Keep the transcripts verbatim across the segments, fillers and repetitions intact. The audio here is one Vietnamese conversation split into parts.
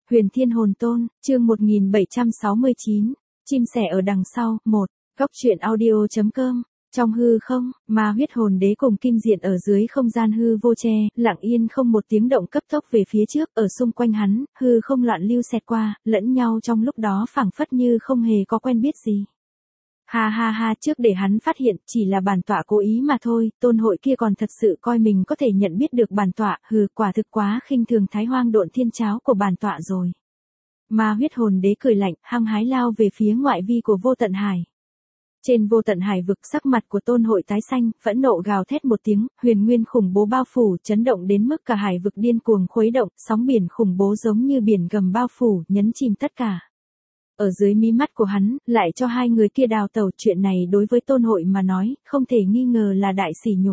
Huyền Thiên Hồn Tôn, chương một nghìn bảy trăm sáu mươi chín, chim sẻ ở đằng sau, một, góc truyện audio.com, trong hư không, ma huyết hồn đế cùng Kim Diện ở dưới không gian hư vô che, lặng yên không một tiếng động cấp tốc về phía trước, ở xung quanh hắn, hư không loạn lưu xẹt qua, lẫn nhau trong lúc đó phảng phất như không hề có quen biết gì. Ha ha ha, trước để hắn phát hiện, chỉ là bản tọa cố ý mà thôi, tôn hội kia còn thật sự coi mình có thể nhận biết được bản tọa, hừ, quả thực quá khinh thường thái hoang độn thiên cháo của bản tọa rồi. Ma huyết hồn đế cười lạnh, hăng hái lao về phía ngoại vi của vô tận hải. Trên vô tận hải vực, sắc mặt của tôn hội tái xanh, phẫn nộ gào thét một tiếng, huyền nguyên khủng bố bao phủ, chấn động đến mức cả hải vực điên cuồng khuấy động, sóng biển khủng bố giống như biển gầm bao phủ, nhấn chìm tất cả. Ở dưới mí mắt của hắn, lại cho hai người kia đào tẩu, chuyện này đối với tôn hội mà nói, không thể nghi ngờ là đại sỉ nhục.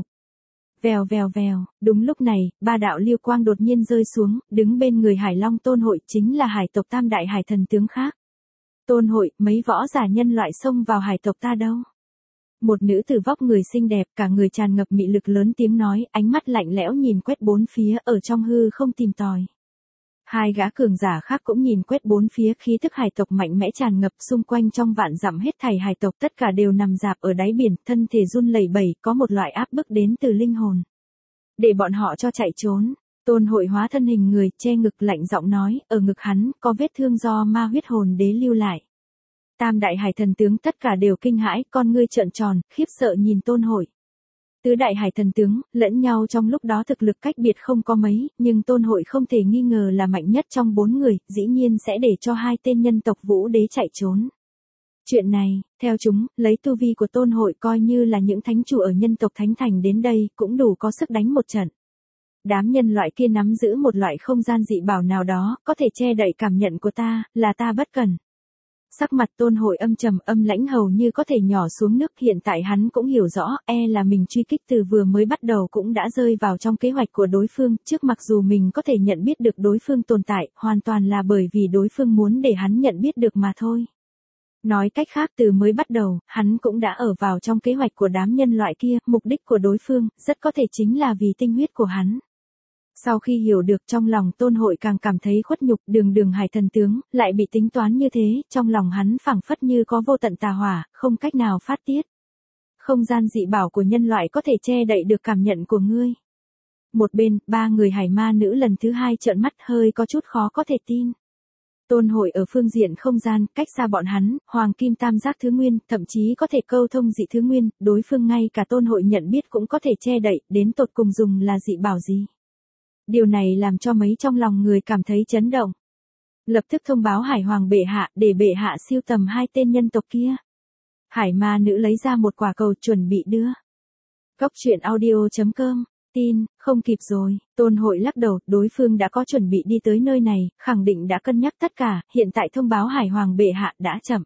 Vèo vèo vèo, đúng lúc này, ba đạo lưu quang đột nhiên rơi xuống, đứng bên người Hải Long tôn hội chính là hải tộc tam đại hải thần tướng khác. Tôn hội, mấy võ giả nhân loại xông vào hải tộc ta đâu? Một nữ tử vóc người xinh đẹp, cả người tràn ngập mị lực lớn tiếng nói, ánh mắt lạnh lẽo nhìn quét bốn phía, ở trong hư không tìm tòi. Hai gã cường giả khác cũng nhìn quét bốn phía, khí thức hải tộc mạnh mẽ tràn ngập xung quanh, trong vạn dặm hết thảy hải tộc tất cả đều nằm rạp ở đáy biển, thân thể run lẩy bẩy, có một loại áp bức đến từ linh hồn. Để bọn họ cho chạy trốn. Tôn hội hóa thân hình người, che ngực lạnh giọng nói, ở ngực hắn có vết thương do ma huyết hồn đế lưu lại. Tam đại hải thần tướng tất cả đều kinh hãi, con ngươi trợn tròn, khiếp sợ nhìn tôn hội. Tứ đại hải thần tướng, lẫn nhau trong lúc đó thực lực cách biệt không có mấy, nhưng tôn hội không thể nghi ngờ là mạnh nhất trong bốn người, dĩ nhiên sẽ để cho hai tên nhân tộc vũ đế chạy trốn. Chuyện này, theo chúng, lấy tu vi của tôn hội coi như là những thánh chủ ở nhân tộc thánh thành đến đây, cũng đủ có sức đánh một trận. Đám nhân loại kia nắm giữ một loại không gian dị bảo nào đó, có thể che đậy cảm nhận của ta, là ta bất cần. Sắc mặt tôn hội âm trầm, âm lãnh hầu như có thể nhỏ xuống nước, hiện tại hắn cũng hiểu rõ, e là mình truy kích từ vừa mới bắt đầu cũng đã rơi vào trong kế hoạch của đối phương, trước mặc dù mình có thể nhận biết được đối phương tồn tại, hoàn toàn là bởi vì đối phương muốn để hắn nhận biết được mà thôi. Nói cách khác, từ mới bắt đầu, hắn cũng đã ở vào trong kế hoạch của đám nhân loại kia, mục đích của đối phương, rất có thể chính là vì tinh huyết của hắn. Sau khi hiểu được, trong lòng tôn hội càng cảm thấy khuất nhục, đường đường hải thần tướng, lại bị tính toán như thế, trong lòng hắn phảng phất như có vô tận tà hỏa, không cách nào phát tiết. Không gian dị bảo của nhân loại có thể che đậy được cảm nhận của ngươi. Một bên, ba người hải ma nữ lần thứ hai trợn mắt, hơi có chút khó có thể tin. Tôn hội ở phương diện không gian, cách xa bọn hắn, hoàng kim tam giác thứ nguyên, thậm chí có thể câu thông dị thứ nguyên, đối phương ngay cả tôn hội nhận biết cũng có thể che đậy, đến tột cùng dùng là dị bảo gì. Điều này làm cho mấy trong lòng người cảm thấy chấn động. Lập tức thông báo Hải Hoàng bệ hạ, để bệ hạ siêu tầm hai tên nhân tộc kia. Hải ma nữ lấy ra một quả cầu chuẩn bị đưa. Góc truyện audio.com, tin, không kịp rồi, tôn hội lắc đầu, đối phương đã có chuẩn bị đi tới nơi này, khẳng định đã cân nhắc tất cả, hiện tại thông báo Hải Hoàng bệ hạ đã chậm.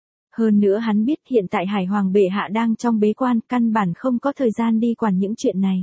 Hơn nữa hắn biết hiện tại Hải Hoàng bệ hạ đang trong bế quan, căn bản không có thời gian đi quản những chuyện này.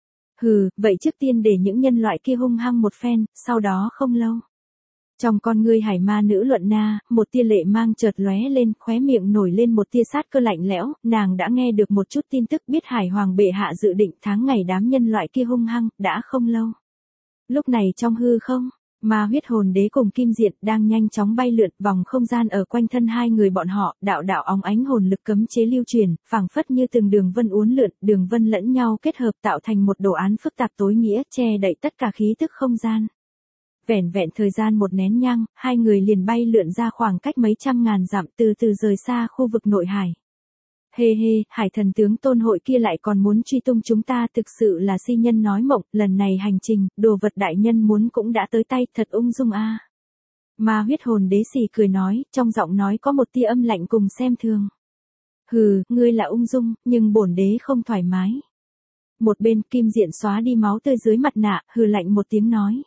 Hừ, vậy trước tiên để những nhân loại kia hung hăng một phen, sau đó không lâu. Trong con ngươi hải ma nữ luận na, một tia lệ mang chợt lóe lên, khóe miệng nổi lên một tia sát cơ lạnh lẽo, nàng đã nghe được một chút tin tức, biết Hải Hoàng bệ hạ dự định tháng ngày đám nhân loại kia hung hăng, đã không lâu. Lúc này trong hư không, ma huyết hồn đế cùng Kim Diện đang nhanh chóng bay lượn, vòng không gian ở quanh thân hai người bọn họ, đạo đạo óng ánh hồn lực cấm chế lưu truyền, phảng phất như từng đường vân uốn lượn, đường vân lẫn nhau kết hợp tạo thành một đồ án phức tạp tối nghĩa, che đậy tất cả khí tức không gian. Vẻn vẹn thời gian một nén nhang, hai người liền bay lượn ra khoảng cách mấy trăm ngàn dặm, từ từ rời xa khu vực nội hải. Hê hê, hải thần tướng tôn hội kia lại còn muốn truy tung chúng ta, thực sự là si nhân nói mộng, lần này hành trình, đồ vật đại nhân muốn cũng đã tới tay, thật ung dung a. À. Ma huyết hồn đế xì cười nói, trong giọng nói có một tia âm lạnh cùng xem thường. Hừ, ngươi là ung dung, nhưng bổn đế không thoải mái. Một bên Kim Diện xóa đi máu tươi dưới mặt nạ, hừ lạnh một tiếng nói.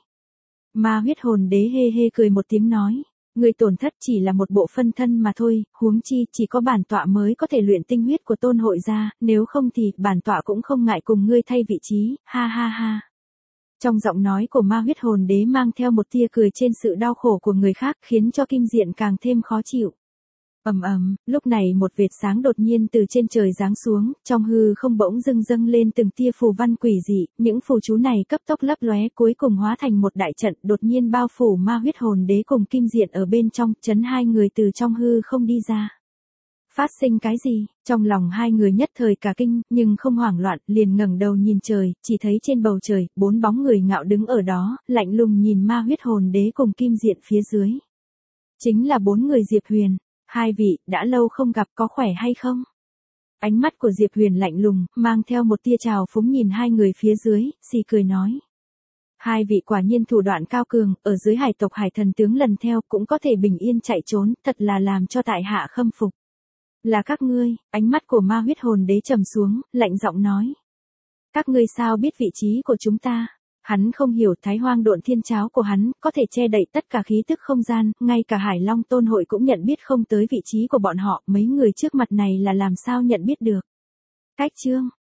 Ma huyết hồn đế hê hê cười một tiếng nói. Người tổn thất chỉ là một bộ phân thân mà thôi, huống chi chỉ có bản tọa mới có thể luyện tinh huyết của tôn hội ra, nếu không thì bản tọa cũng không ngại cùng ngươi thay vị trí, ha ha ha. Trong giọng nói của ma huyết hồn đế mang theo một tia cười trên sự đau khổ của người khác, khiến cho Kim Diện càng thêm khó chịu. Ầm ầm, lúc này một vệt sáng đột nhiên từ trên trời giáng xuống, trong hư không bỗng dưng dâng lên từng tia phù văn quỷ dị, những phù chú này cấp tốc lấp lóe cuối cùng hóa thành một đại trận đột nhiên bao phủ Ma Huyết Hồn Đế cùng Kim Diện ở bên trong, chấn hai người từ trong hư không đi ra. Phát sinh cái gì? Trong lòng hai người nhất thời cả kinh, nhưng không hoảng loạn, liền ngẩng đầu nhìn trời, chỉ thấy trên bầu trời, bốn bóng người ngạo đứng ở đó, lạnh lùng nhìn Ma Huyết Hồn Đế cùng Kim Diện phía dưới. Chính là bốn người Diệp Huyền. Hai vị, đã lâu không gặp, có khỏe hay không? Ánh mắt của Diệp Huyền lạnh lùng, mang theo một tia trào phúng nhìn hai người phía dưới, xì cười nói. Hai vị quả nhiên thủ đoạn cao cường, ở dưới hải tộc hải thần tướng lần theo cũng có thể bình yên chạy trốn, thật là làm cho tại hạ khâm phục. Là các ngươi, ánh mắt của Ma Huyết Hồn Đế trầm xuống, lạnh giọng nói. Các ngươi sao biết vị trí của chúng ta? Hắn không hiểu Thái Hoang Độn Thiên Cháo của hắn, có thể che đậy tất cả khí tức không gian, ngay cả Hải Long Tôn Hội cũng nhận biết không tới vị trí của bọn họ, mấy người trước mặt này là làm sao nhận biết được. Cách chương,